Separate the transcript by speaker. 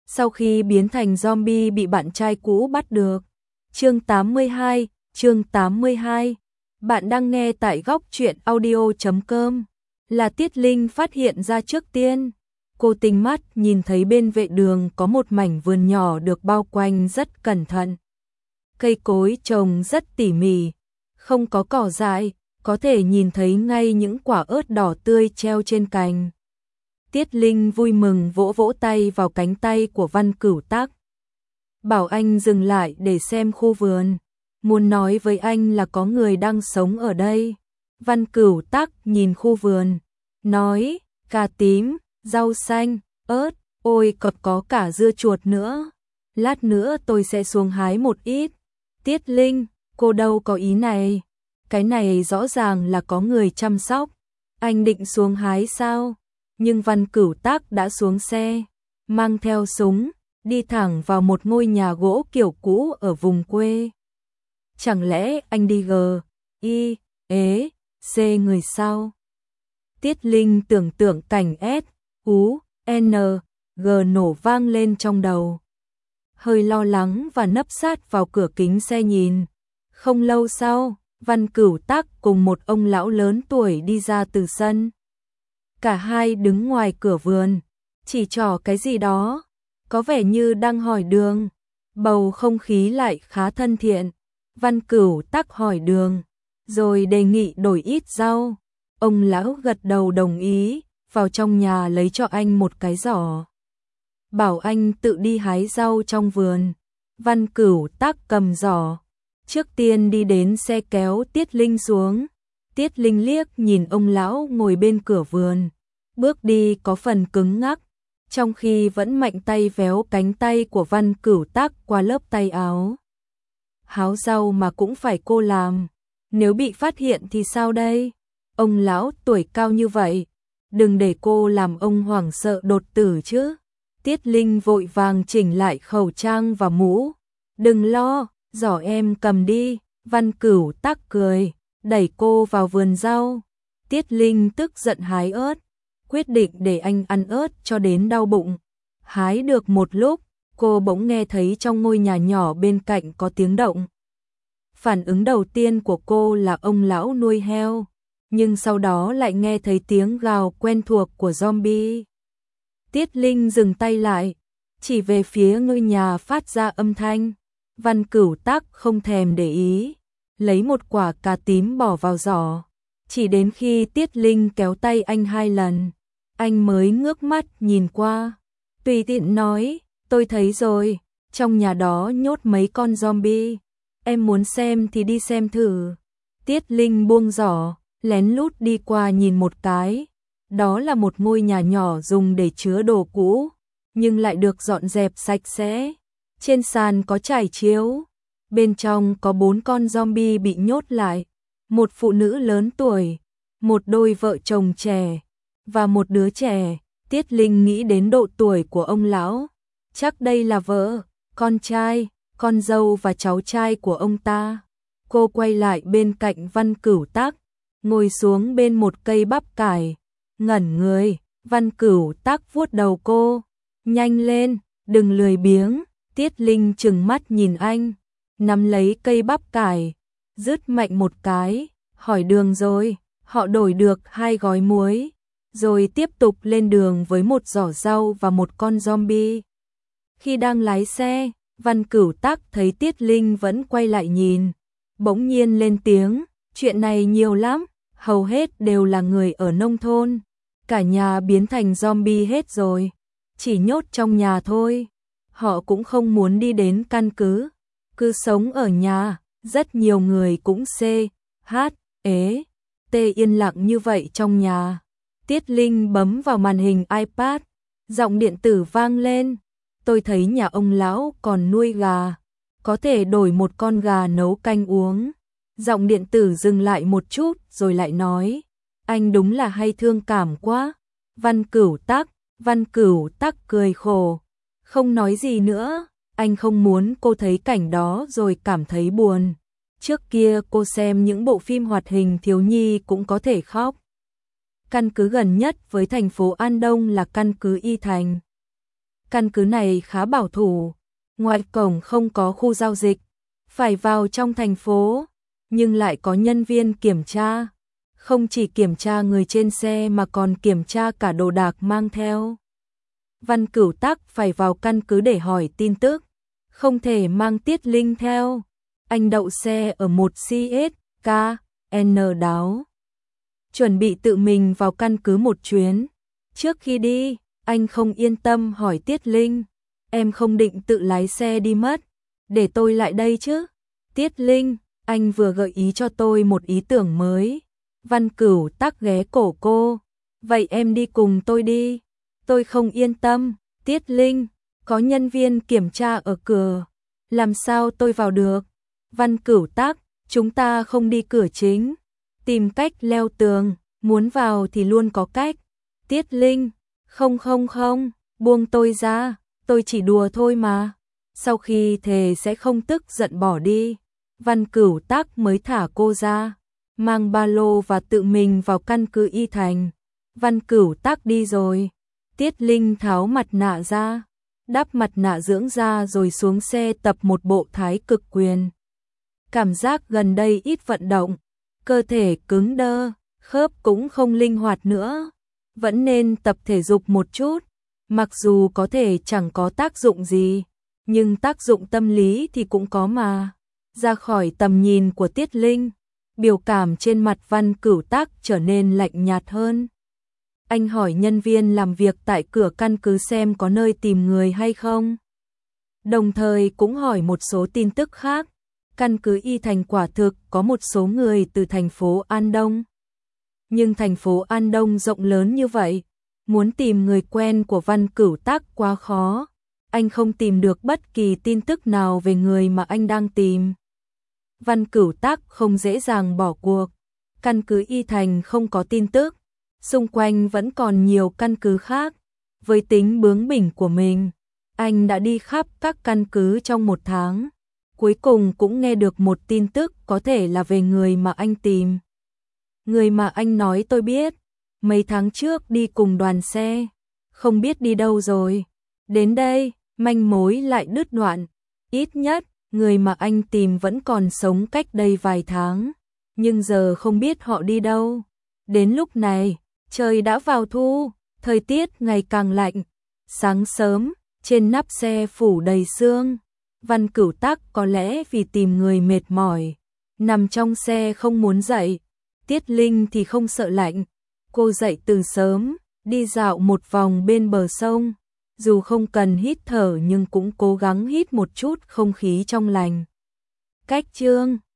Speaker 1: sau khi biến thành zombie bị bạn trai cũ bắt được. Chương 82. Bạn đang nghe tại góc truyện audio.com. Là Tiết Linh phát hiện ra trước tiên. Cô tinh mắt nhìn thấy bên vệ đường có một mảnh vườn nhỏ được bao quanh rất cẩn thận. Cây cối trồng rất tỉ mỉ, không có cỏ dại, có thể nhìn thấy ngay những quả ớt đỏ tươi treo trên cành. Tiết Linh vui mừng vỗ vỗ tay vào cánh tay của Văn Cửu Tắc. Bảo anh dừng lại để xem khu vườn, muốn nói với anh là có người đang sống ở đây. Văn Cửu Tắc nhìn khu vườn, nói, cà tím, rau xanh, ớt, ôi còn có cả dưa chuột nữa. Lát nữa tôi sẽ xuống hái một ít. Tiết Linh, cô đâu có ý này. Cái này rõ ràng là có người chăm sóc. Anh định xuống hái sao? Nhưng Văn Cửu Tắc đã xuống xe, mang theo súng, đi thẳng vào một ngôi nhà gỗ kiểu cũ ở vùng quê. Chẳng lẽ anh đi C người sau? Tiết Linh tưởng tượng cảnh S.U.N.G nổ vang lên trong đầu. Hơi lo lắng và nấp sát vào cửa kính xe nhìn. Không lâu sau, Văn Cửu Tắc cùng một ông lão lớn tuổi đi ra từ sân. Cả hai đứng ngoài cửa vườn, chỉ trỏ cái gì đó, có vẻ như đang hỏi đường. Bầu không khí lại khá thân thiện. Văn Cửu Tắc hỏi đường, rồi đề nghị đổi ít rau. Ông lão gật đầu đồng ý, vào trong nhà lấy cho anh một cái giỏ. Bảo anh tự đi hái rau trong vườn. Văn Cửu Tắc cầm giỏ, trước tiên đi đến xe kéo Tiết Linh xuống. Tiết Linh liếc nhìn ông lão ngồi bên cửa vườn, bước đi có phần cứng ngắc, trong khi vẫn mạnh tay véo cánh tay của Văn Cửu Tắc qua lớp tay áo. Hái rau mà cũng phải cô làm, nếu bị phát hiện thì sao đây? Ông lão tuổi cao như vậy, đừng để cô làm ông hoảng sợ đột tử chứ. Tiết Linh vội vàng chỉnh lại khẩu trang và mũ. Đừng lo, giỏ em cầm đi. Văn Cửu Tắc cười, đẩy cô vào vườn rau. Tiết Linh tức giận hái ớt, quyết định để anh ăn ớt cho đến đau bụng. Hái được một lúc, cô bỗng nghe thấy trong ngôi nhà nhỏ bên cạnh có tiếng động. Phản ứng đầu tiên của cô là ông lão nuôi heo, nhưng sau đó lại nghe thấy tiếng gào quen thuộc của zombie. Tiết Linh dừng tay lại, chỉ về phía ngôi nhà phát ra âm thanh. Văn Cửu Tắc không thèm để ý, lấy một quả cà tím bỏ vào giỏ. Chỉ đến khi Tiết Linh kéo tay anh 2 lần, anh mới ngước mắt nhìn qua. Tùy tiện nói, tôi thấy rồi, trong nhà đó nhốt mấy con zombie. Em muốn xem thì đi xem thử. Tiết Linh buông giỏ, lén lút đi qua nhìn một cái. Đó là một ngôi nhà nhỏ dùng để chứa đồ cũ, nhưng lại được dọn dẹp sạch sẽ. Trên sàn có trải chiếu. Bên trong có 4 con zombie bị nhốt lại. Một phụ nữ lớn tuổi, một đôi vợ chồng trẻ, và một đứa trẻ. Tiết Linh nghĩ đến độ tuổi của ông lão. Chắc đây là vợ, con trai, con dâu và cháu trai của ông ta. Cô quay lại bên cạnh Văn Cửu Tắc, ngồi xuống bên một cây bắp cải. Ngẩn người, Văn Cửu Tắc vuốt đầu cô. Nhanh lên, đừng lười biếng. Tiết Linh trừng mắt nhìn anh, nắm lấy cây bắp cải, rứt mạnh một cái, hỏi đường rồi. Họ đổi được 2 gói muối, rồi tiếp tục lên đường với một giỏ rau và một con zombie. Khi đang lái xe, Văn Cửu Tắc thấy Tiết Linh vẫn quay lại nhìn, bỗng nhiên lên tiếng, chuyện này nhiều lắm, hầu hết đều là người ở nông thôn. Cả nhà biến thành zombie hết rồi, chỉ nhốt trong nhà thôi. Họ cũng không muốn đi đến căn cứ, cứ sống ở nhà. Rất nhiều người cũng yên lặng như vậy trong nhà. Tiết Linh bấm vào màn hình iPad, giọng điện tử vang lên. Tôi thấy nhà ông lão còn nuôi gà, có thể đổi một con gà nấu canh uống. Giọng điện tử dừng lại một chút rồi lại nói, anh đúng là hay thương cảm quá. Văn Cửu Tắc cười khổ, không nói gì nữa. Anh không muốn cô thấy cảnh đó rồi cảm thấy buồn. Trước kia cô xem những bộ phim hoạt hình thiếu nhi cũng có thể khóc. Căn cứ gần nhất với thành phố An Đông là căn cứ Y Thành. Căn cứ này khá bảo thủ, ngoài cổng không có khu giao dịch, phải vào trong thành phố, nhưng lại có nhân viên kiểm tra. Không chỉ kiểm tra người trên xe mà còn kiểm tra cả đồ đạc mang theo. Văn Cửu Tắc phải vào căn cứ để hỏi tin tức, không thể mang Tiết Linh theo. Anh đậu xe ở một CSKN đáo, chuẩn bị tự mình vào căn cứ một chuyến. Trước khi đi, anh không yên tâm hỏi Tiết Linh, em không định tự lái xe đi mất, để tôi lại đây chứ? Tiết Linh, anh vừa gợi ý cho tôi một ý tưởng mới. Văn Cửu Tắc ghé cổ cô, vậy em đi cùng tôi đi. Tôi không yên tâm. Tiết Linh, có nhân viên kiểm tra ở cửa, làm sao tôi vào được? Văn Cửu Tắc, chúng ta không đi cửa chính, tìm cách leo tường, muốn vào thì luôn có cách. Tiết Linh, không, buông tôi ra, tôi chỉ đùa thôi mà. Sau khi thề sẽ không tức giận bỏ đi, Văn Cửu Tắc mới thả cô ra, mang ba lô và tự mình vào căn cứ Y Thành. Văn Cửu Tắc đi rồi, Tiết Linh tháo mặt nạ ra, đắp mặt nạ dưỡng da rồi xuống xe tập một bộ thái cực quyền. Cảm giác gần đây ít vận động, cơ thể cứng đơ, khớp cũng không linh hoạt nữa, vẫn nên tập thể dục một chút. Mặc dù có thể chẳng có tác dụng gì, nhưng tác dụng tâm lý thì cũng có mà. Ra khỏi tầm nhìn của Tiết Linh, biểu cảm trên mặt Văn Cửu Tắc trở nên lạnh nhạt hơn. Anh hỏi nhân viên làm việc tại cửa căn cứ xem có nơi tìm người hay không. Đồng thời cũng hỏi một số tin tức khác. Căn cứ Y Thành quả thực có một số người từ thành phố An Đông. Nhưng thành phố An Đông rộng lớn như vậy, muốn tìm người quen của Văn Cửu Tắc quá khó. Anh không tìm được bất kỳ tin tức nào về người mà anh đang tìm. Văn Cửu Tắc không dễ dàng bỏ cuộc. Căn cứ Y Thành không có tin tức, xung quanh vẫn còn nhiều căn cứ khác. Với tính bướng bỉnh của mình, anh đã đi khắp các căn cứ trong một tháng. Cuối cùng cũng nghe được một tin tức có thể là về người mà anh tìm. Người mà anh nói tôi biết, mấy tháng trước đi cùng đoàn xe, không biết đi đâu rồi. Đến đây, manh mối lại đứt đoạn. Ít nhất, người mà anh tìm vẫn còn sống cách đây vài tháng, nhưng giờ không biết họ đi đâu. Đến lúc này, trời đã vào thu, thời tiết ngày càng lạnh. Sáng sớm, trên nắp xe phủ đầy sương. Văn Cửu Tắc có lẽ vì tìm người mệt mỏi, nằm trong xe không muốn dậy. Tiết Linh thì không sợ lạnh, cô dậy từ sớm, đi dạo một vòng bên bờ sông. Dù không cần hít thở nhưng cũng cố gắng hít một chút không khí trong lành. Cách chương